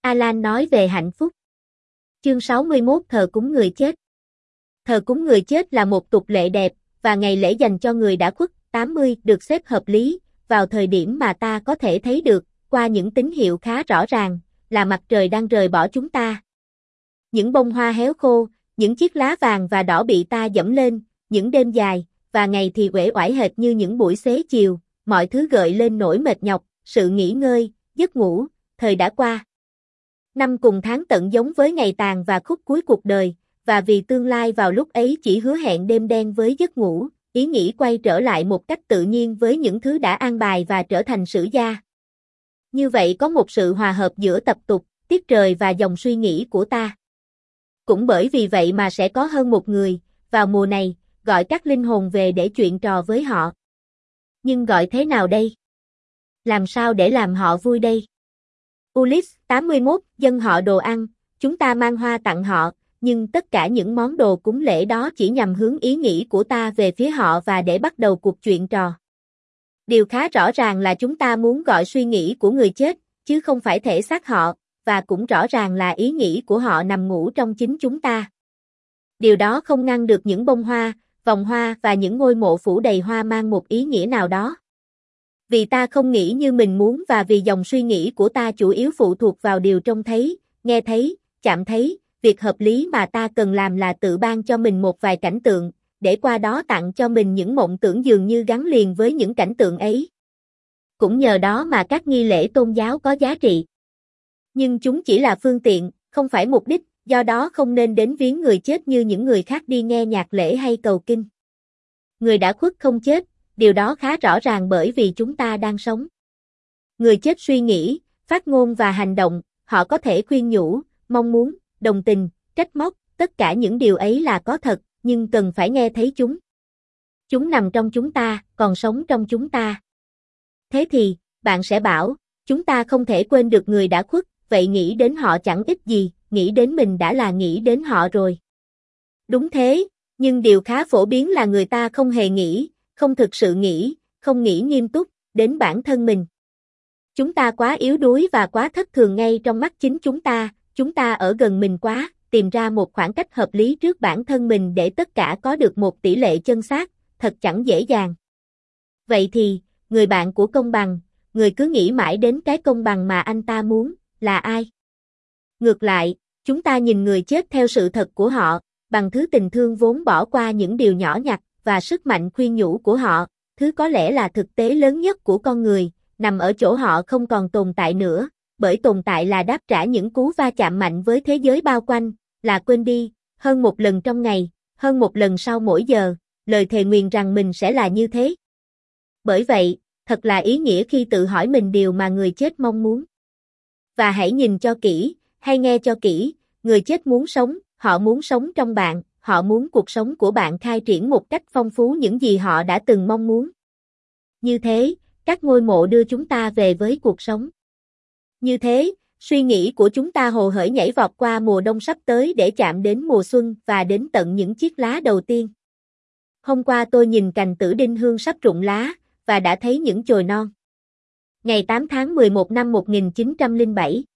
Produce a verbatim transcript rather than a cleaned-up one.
Alan nói về hạnh phúc. Chương sáu mươi mốt Thờ cúng người chết. Thờ cúng người chết là một tục lệ đẹp, và ngày lễ dành cho người đã khuất, tám mươi, được xếp hợp lý, vào thời điểm mà ta có thể thấy được, qua những tín hiệu khá rõ ràng, là mặt trời đang rời bỏ chúng ta. Những bông hoa héo khô, những chiếc lá vàng và đỏ bị ta dẫm lên, những đêm dài, và ngày thì uể oải hệt như những buổi xế chiều, mọi thứ gợi lên nỗi mệt nhọc, sự nghỉ ngơi, giấc ngủ, thời đã qua. Năm cùng tháng tận giống với ngày tàn và khúc cuối cuộc đời, và vì tương lai vào lúc ấy chỉ hứa hẹn đêm đen với giấc ngủ, ý nghĩ quay trở lại một cách tự nhiên với những thứ đã an bài và trở thành sử gia. Như vậy có một sự hòa hợp giữa tập tục, tiết trời và dòng suy nghĩ của ta. Cũng bởi vì vậy mà sẽ có hơn một người, vào mùa này, gọi các linh hồn về để chuyện trò với họ. Nhưng gọi thế nào đây? Làm sao để làm họ vui đây? Ulysses, tám mươi mốt, dâng họ đồ ăn, chúng ta mang hoa tặng họ, nhưng tất cả những món đồ cúng lễ đó chỉ nhằm hướng ý nghĩ của ta về phía họ và để bắt đầu cuộc chuyện trò. Điều khá rõ ràng là chúng ta muốn gọi suy nghĩ của người chết, chứ không phải thể xác họ, và cũng rõ ràng là ý nghĩ của họ nằm ngủ trong chính chúng ta. Điều đó không ngăn được những bông hoa, vòng hoa và những ngôi mộ phủ đầy hoa mang một ý nghĩa nào đó. Vì ta không nghĩ như mình muốn và vì dòng suy nghĩ của ta chủ yếu phụ thuộc vào điều trông thấy, nghe thấy, chạm thấy, việc hợp lý mà ta cần làm là tự ban cho mình một vài cảnh tượng, để qua đó tặng cho mình những mộng tưởng dường như gắn liền với những cảnh tượng ấy. Cũng nhờ đó mà các nghi lễ tôn giáo có giá trị. Nhưng chúng chỉ là phương tiện, không phải mục đích, do đó không nên đến viếng người chết như những người khác đi nghe nhạc lễ hay cầu kinh. Người đã khuất không chết, điều đó khá rõ ràng bởi vì chúng ta đang sống. Người chết suy nghĩ, phát ngôn và hành động, họ có thể khuyên nhủ, mong muốn, đồng tình, trách móc, tất cả những điều ấy là có thật, nhưng cần phải nghe thấy chúng. Chúng nằm trong chúng ta, còn sống trong chúng ta. Thế thì, bạn sẽ bảo, chúng ta không thể quên được người đã khuất, vậy nghĩ đến họ chẳng ích gì, nghĩ đến mình đã là nghĩ đến họ rồi. Đúng thế, nhưng điều khá phổ biến là người ta không hề nghĩ, không thực sự nghĩ, không nghĩ nghiêm túc, đến bản thân mình. Chúng ta quá yếu đuối và quá thất thường ngay trong mắt chính chúng ta, chúng ta ở gần mình quá, tìm ra một khoảng cách hợp lý trước bản thân mình để tất cả có được một tỷ lệ chân xác, thật chẳng dễ dàng. Vậy thì, người bạn của công bằng, người cứ nghĩ mãi đến cái công bằng mà anh ta muốn, là ai? Ngược lại, chúng ta nhìn người chết theo sự thật của họ, bằng thứ tình thương vốn bỏ qua những điều nhỏ nhặt, và sức mạnh khuyên nhủ của họ, thứ có lẽ là thực tế lớn nhất của con người, nằm ở chỗ họ không còn tồn tại nữa, bởi tồn tại là đáp trả những cú va chạm mạnh với thế giới bao quanh, là quên đi, hơn một lần trong ngày, hơn một lần sau mỗi giờ, lời thề nguyền rằng mình sẽ là như thế. Bởi vậy, thật là ý nghĩa khi tự hỏi mình điều mà người chết mong muốn. Và hãy nhìn cho kỹ, hay nghe cho kỹ, người chết muốn sống, họ muốn sống trong bạn, họ muốn cuộc sống của bạn khai triển một cách phong phú những gì họ đã từng mong muốn. Như thế, các ngôi mộ đưa chúng ta về với cuộc sống. Như thế, suy nghĩ của chúng ta hồ hởi nhảy vọt qua mùa đông sắp tới để chạm đến mùa xuân và đến tận những chiếc lá đầu tiên. Hôm qua tôi nhìn cành tử đinh hương sắp rụng lá, và đã thấy những chồi non. Ngày tám tháng mười một năm một nghìn chín trăm lẻ bảy